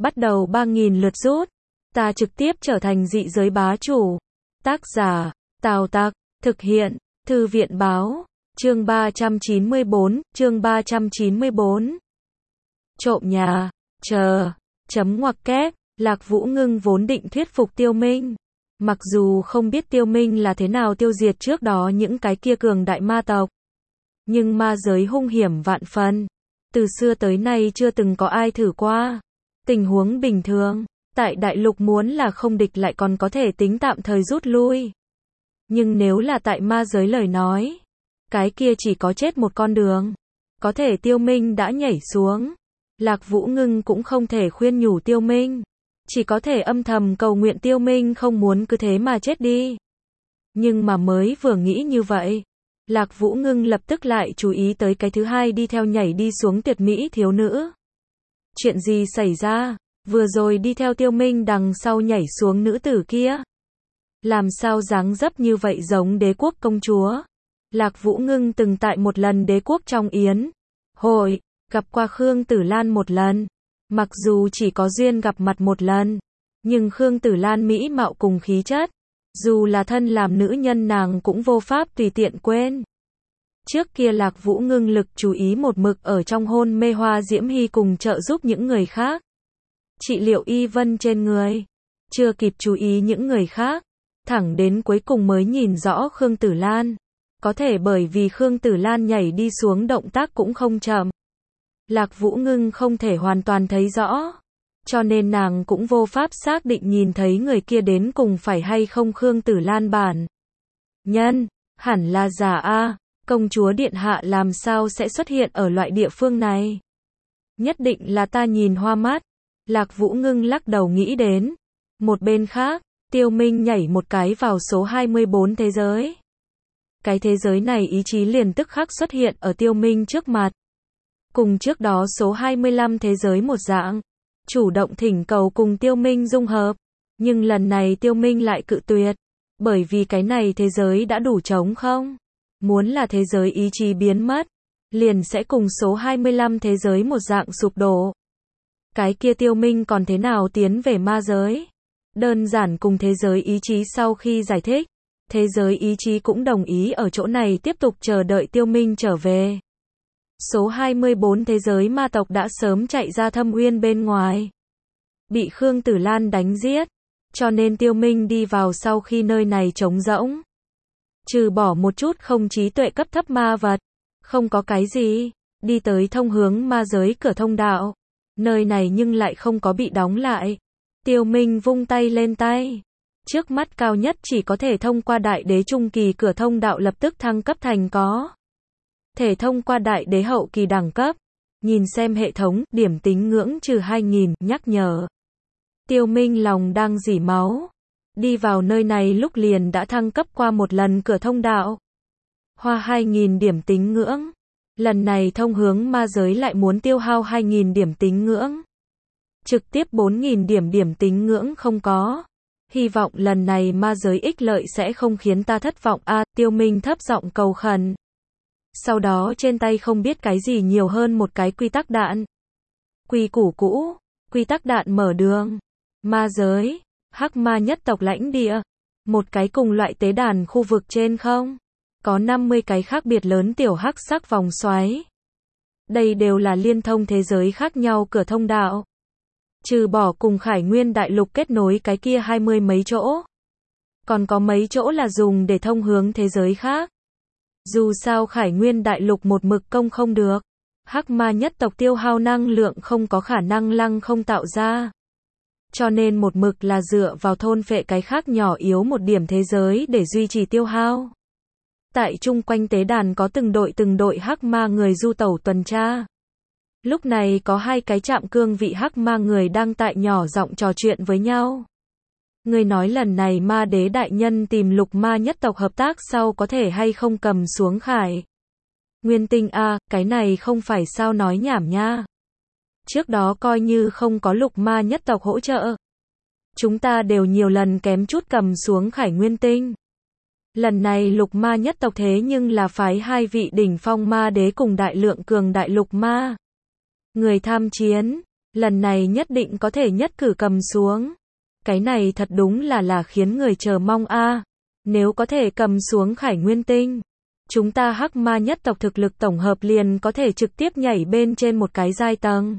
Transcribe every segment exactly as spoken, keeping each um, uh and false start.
bắt đầu ba nghìn lượt rút. Ta trực tiếp trở thành dị giới bá chủ. Tác giả, Tào Tặc, thực hiện, Thư viện báo, chương ba trăm chín mươi bốn, chương ba trăm chín mươi bốn. Trộm nhà, chờ, chấm ngoặc kép, Lạc Vũ Ngưng vốn định thuyết phục Tiêu Minh. Mặc dù không biết Tiêu Minh là thế nào tiêu diệt trước đó những cái kia cường đại ma tộc. Nhưng ma giới hung hiểm vạn phần. Từ xưa tới nay chưa từng có ai thử qua. Tình huống bình thường, tại đại lục muốn là không địch lại còn có thể tính tạm thời rút lui. Nhưng nếu là tại ma giới lời nói, cái kia chỉ có chết một con đường. Có thể Tiêu Minh đã nhảy xuống. Lạc Vũ Ngưng cũng không thể khuyên nhủ Tiêu Minh. Chỉ có thể âm thầm cầu nguyện Tiêu Minh không muốn cứ thế mà chết đi. Nhưng mà mới vừa nghĩ như vậy, Lạc Vũ Ngưng lập tức lại chú ý tới cái thứ hai đi theo nhảy đi xuống tuyệt mỹ thiếu nữ. Chuyện gì xảy ra? Vừa rồi đi theo Tiêu Minh đằng sau nhảy xuống nữ tử kia. Làm sao dáng dấp như vậy giống đế quốc công chúa? Lạc Vũ Ngưng từng tại một lần đế quốc trong yến hội, gặp qua Khương Tử Lan một lần. Mặc dù chỉ có duyên gặp mặt một lần, nhưng Khương Tử Lan mỹ mạo cùng khí chất, dù là thân làm nữ nhân nàng cũng vô pháp tùy tiện quên. Trước kia Lạc Vũ Ngưng lực chú ý một mực ở trong hôn mê Hoa Diễm Hy cùng trợ giúp những người khác. Trị liệu y vân trên người, chưa kịp chú ý những người khác, thẳng đến cuối cùng mới nhìn rõ Khương Tử Lan. Có thể bởi vì Khương Tử Lan nhảy đi xuống động tác cũng không chậm. Lạc Vũ Ngưng không thể hoàn toàn thấy rõ, cho nên nàng cũng vô pháp xác định nhìn thấy người kia đến cùng phải hay không Khương Tử Lan bản nhân, hẳn là giả a, công chúa điện hạ làm sao sẽ xuất hiện ở loại địa phương này? Nhất định là ta nhìn hoa mắt. Lạc Vũ Ngưng lắc đầu nghĩ đến. Một bên khác, Tiêu Minh nhảy một cái vào số hai mươi bốn thế giới. Cái thế giới này ý chí liền tức khắc xuất hiện ở Tiêu Minh trước mặt. Cùng trước đó số hai mươi lăm thế giới một dạng, chủ động thỉnh cầu cùng Tiêu Minh dung hợp, nhưng lần này Tiêu Minh lại cự tuyệt, bởi vì cái này thế giới đã đủ trống không, muốn là thế giới ý chí biến mất, liền sẽ cùng số hai mươi lăm thế giới một dạng sụp đổ. Cái kia Tiêu Minh còn thế nào tiến về ma giới? Đơn giản cùng thế giới ý chí sau khi giải thích, thế giới ý chí cũng đồng ý ở chỗ này tiếp tục chờ đợi Tiêu Minh trở về. Số hai mươi bốn thế giới ma tộc đã sớm chạy ra thâm uyên bên ngoài. Bị Khương Tử Lan đánh giết. Cho nên Tiêu Minh đi vào sau khi nơi này trống rỗng. Trừ bỏ một chút không trí tuệ cấp thấp ma vật. Không có cái gì. Đi tới thông hướng ma giới cửa thông đạo. Nơi này nhưng lại không có bị đóng lại. Tiêu Minh vung tay lên tay. Trước mắt cao nhất chỉ có thể thông qua đại đế trung kỳ cửa thông đạo lập tức thăng cấp thành có thể thông qua đại đế hậu kỳ đẳng cấp. Nhìn xem hệ thống, điểm tính ngưỡng trừ hai nghìn, nhắc nhở. Tiêu Minh lòng đang rỉ máu. Đi vào nơi này lúc liền đã thăng cấp qua một lần cửa thông đạo. Hoa hai nghìn điểm tính ngưỡng. Lần này thông hướng ma giới lại muốn tiêu hao hai nghìn điểm tính ngưỡng. Trực tiếp bốn nghìn điểm điểm tính ngưỡng không có. Hy vọng lần này ma giới ích lợi sẽ không khiến ta thất vọng a. À, Tiêu Minh thấp giọng cầu khẩn. Sau đó trên tay không biết cái gì nhiều hơn một cái quy tắc đạn. Quy củ cũ, quy tắc đạn mở đường. Ma giới, hắc ma nhất tộc lãnh địa. Một cái cùng loại tế đàn khu vực trên không. Có năm mươi cái khác biệt lớn tiểu hắc sắc vòng xoáy. Đây đều là liên thông thế giới khác nhau cửa thông đạo. Trừ bỏ cùng Khải Nguyên đại lục kết nối cái kia hai mươi mấy chỗ. Còn có mấy chỗ là dùng để thông hướng thế giới khác. Dù sao Khải Nguyên đại lục một mực công không được. Hắc ma nhất tộc tiêu hao năng lượng không có khả năng lăng không tạo ra. Cho nên một mực là dựa vào thôn phệ cái khác nhỏ yếu một điểm thế giới để duy trì tiêu hao. Tại chung quanh tế đàn có từng đội từng đội hắc ma người du tẩu tuần tra. Lúc này có hai cái trạm cương vị hắc ma người đang tại nhỏ giọng trò chuyện với nhau. Người nói lần này ma đế đại nhân tìm lục ma nhất tộc hợp tác sau có thể hay không cầm xuống Khải Nguyên tinh a, à, cái này không phải sao nói nhảm nha. Trước đó coi như không có lục ma nhất tộc hỗ trợ. Chúng ta đều nhiều lần kém chút cầm xuống Khải Nguyên tinh. Lần này lục ma nhất tộc thế nhưng là phái hai vị đỉnh phong ma đế cùng đại lượng cường đại lục ma người tham chiến. Lần này nhất định có thể nhất cử cầm xuống. Cái này thật đúng là là khiến người chờ mong a. Nếu có thể cầm xuống Khải Nguyên Tinh, chúng ta Hắc Ma nhất tộc thực lực tổng hợp liền có thể trực tiếp nhảy bên trên một cái giai tầng.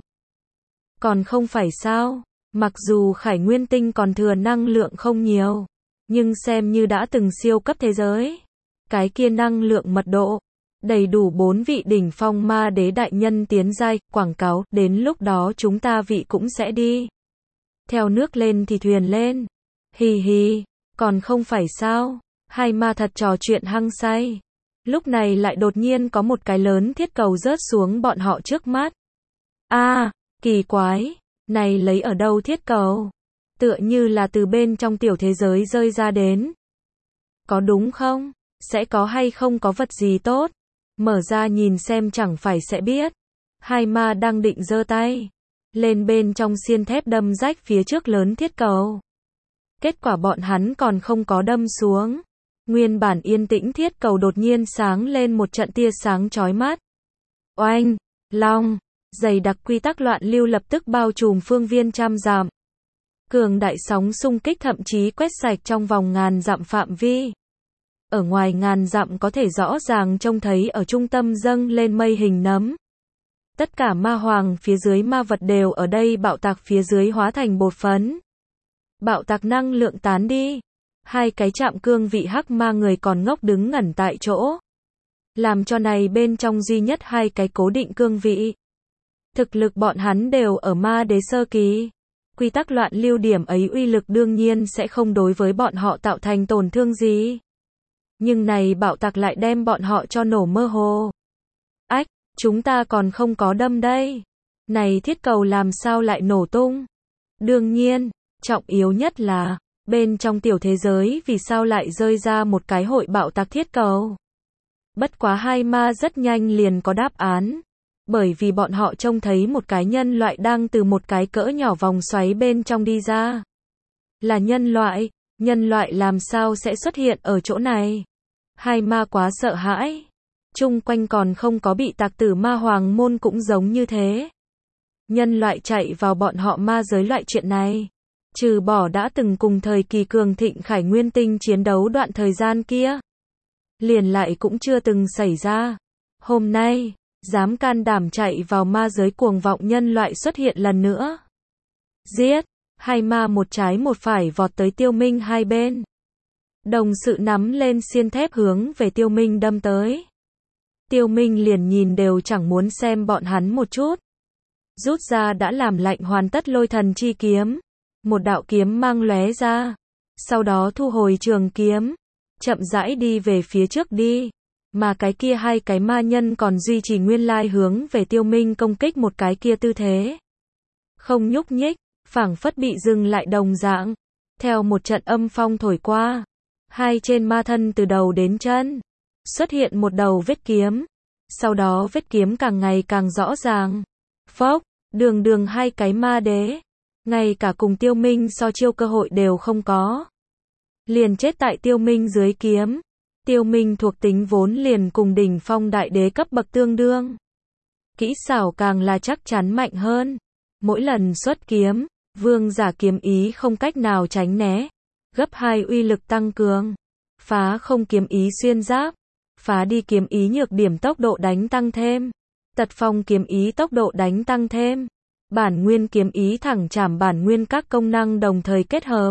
Còn không phải sao? Mặc dù Khải Nguyên Tinh còn thừa năng lượng không nhiều, nhưng xem như đã từng siêu cấp thế giới. Cái kia năng lượng mật độ, đầy đủ bốn vị đỉnh phong ma đế đại nhân tiến giai, quảng cáo, đến lúc đó chúng ta vị cũng sẽ đi. Theo nước lên thì thuyền lên. Hì hì, còn không phải sao? Hai ma thật trò chuyện hăng say. Lúc này lại đột nhiên có một cái lớn thiết cầu rớt xuống bọn họ trước mắt. A, à, kỳ quái, này lấy ở đâu thiết cầu? Tựa như là từ bên trong tiểu thế giới rơi ra đến. Có đúng không? Sẽ có hay không có vật gì tốt? Mở ra nhìn xem chẳng phải sẽ biết. Hai ma đang định giơ tay lên bên trong xiên thép đâm rách phía trước lớn thiết cầu. Kết quả bọn hắn còn không có đâm xuống. Nguyên bản yên tĩnh thiết cầu đột nhiên sáng lên một trận tia sáng chói mắt. Oanh, long, dày đặc quy tắc loạn lưu lập tức bao trùm phương viên trăm dặm. Cường đại sóng xung kích thậm chí quét sạch trong vòng ngàn dặm phạm vi. Ở ngoài ngàn dặm có thể rõ ràng trông thấy ở trung tâm dâng lên mây hình nấm. Tất cả ma hoàng phía dưới ma vật đều ở đây bạo tạc phía dưới hóa thành bột phấn. Bạo tạc năng lượng tán đi. Hai cái chạm cương vị hắc ma người còn ngốc đứng ngẩn tại chỗ. Làm cho này bên trong duy nhất hai cái cố định cương vị. Thực lực bọn hắn đều ở ma đế sơ kỳ. Quy tắc loạn lưu điểm ấy uy lực đương nhiên sẽ không đối với bọn họ tạo thành tổn thương gì. Nhưng này bạo tạc lại đem bọn họ cho nổ mơ hồ. Ách, chúng ta còn không có đâm đây. Này thiết cầu làm sao lại nổ tung? Đương nhiên, trọng yếu nhất là, bên trong tiểu thế giới vì sao lại rơi ra một cái hội bạo tạc thiết cầu? Bất quá hai ma rất nhanh liền có đáp án. Bởi vì bọn họ trông thấy một cái nhân loại đang từ một cái cỡ nhỏ vòng xoáy bên trong đi ra. Là nhân loại, nhân loại làm sao sẽ xuất hiện ở chỗ này? Hai ma quá sợ hãi. Chung quanh còn không có bị tạc tử ma hoàng môn cũng giống như thế. Nhân loại chạy vào bọn họ ma giới loại chuyện này. Trừ bỏ đã từng cùng thời kỳ cường thịnh Khải Nguyên Tinh chiến đấu đoạn thời gian kia. Liền lại cũng chưa từng xảy ra. Hôm nay, dám can đảm chạy vào ma giới cuồng vọng nhân loại xuất hiện lần nữa. Giết, hai ma một trái một phải vọt tới Tiêu Minh hai bên. Đồng sự nắm lên xiên thép hướng về Tiêu Minh đâm tới. Tiêu Minh liền nhìn đều chẳng muốn xem bọn hắn một chút. Rút ra đã làm lạnh hoàn tất lôi thần chi kiếm. Một đạo kiếm mang lóe ra. Sau đó thu hồi trường kiếm. Chậm rãi đi về phía trước đi. Mà cái kia hai cái ma nhân còn duy trì nguyên lai hướng về Tiêu Minh công kích một cái kia tư thế. Không nhúc nhích, phảng phất bị dừng lại đồng dạng. Theo một trận âm phong thổi qua. Hai trên ma thân từ đầu đến chân. Xuất hiện một đầu vết kiếm. Sau đó vết kiếm càng ngày càng rõ ràng. Phốc, đường đường hai cái ma đế. Ngay cả cùng Tiêu Minh so chiêu cơ hội đều không có. Liền chết tại Tiêu Minh dưới kiếm. Tiêu Minh thuộc tính vốn liền cùng đỉnh phong đại đế cấp bậc tương đương. Kỹ xảo càng là chắc chắn mạnh hơn. Mỗi lần xuất kiếm, vương giả kiếm ý không cách nào tránh né. Gấp hai uy lực tăng cường. Phá không kiếm ý xuyên giáp. Phá đi kiếm ý nhược điểm tốc độ đánh tăng thêm. Tật phong kiếm ý tốc độ đánh tăng thêm. Bản nguyên kiếm ý thẳng chảm bản nguyên các công năng đồng thời kết hợp.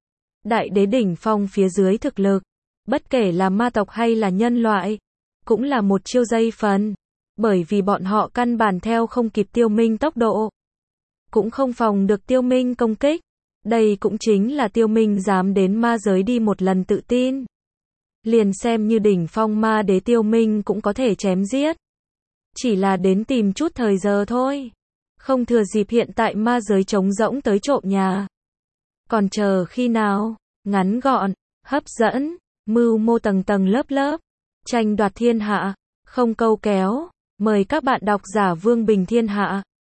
Đại đế đỉnh phong phía dưới thực lực. Bất kể là ma tộc hay là nhân loại. Cũng là một chiêu giây phần. Bởi vì bọn họ căn bản theo không kịp Tiêu Minh tốc độ. Cũng không phòng được Tiêu Minh công kích. Đây cũng chính là Tiêu Minh dám đến ma giới đi một lần tự tin. Liền xem như đỉnh phong ma đế Tiêu Minh cũng có thể chém giết. Chỉ là đến tìm chút thời giờ thôi. Không thừa dịp hiện tại ma giới trống rỗng tới trộm nhà. Còn chờ khi nào? Ngắn gọn, hấp dẫn, mưu mô tầng tầng lớp lớp. Tranh đoạt thiên hạ, không câu kéo. Mời các bạn đọc giả Vương Bình Thiên Hạ.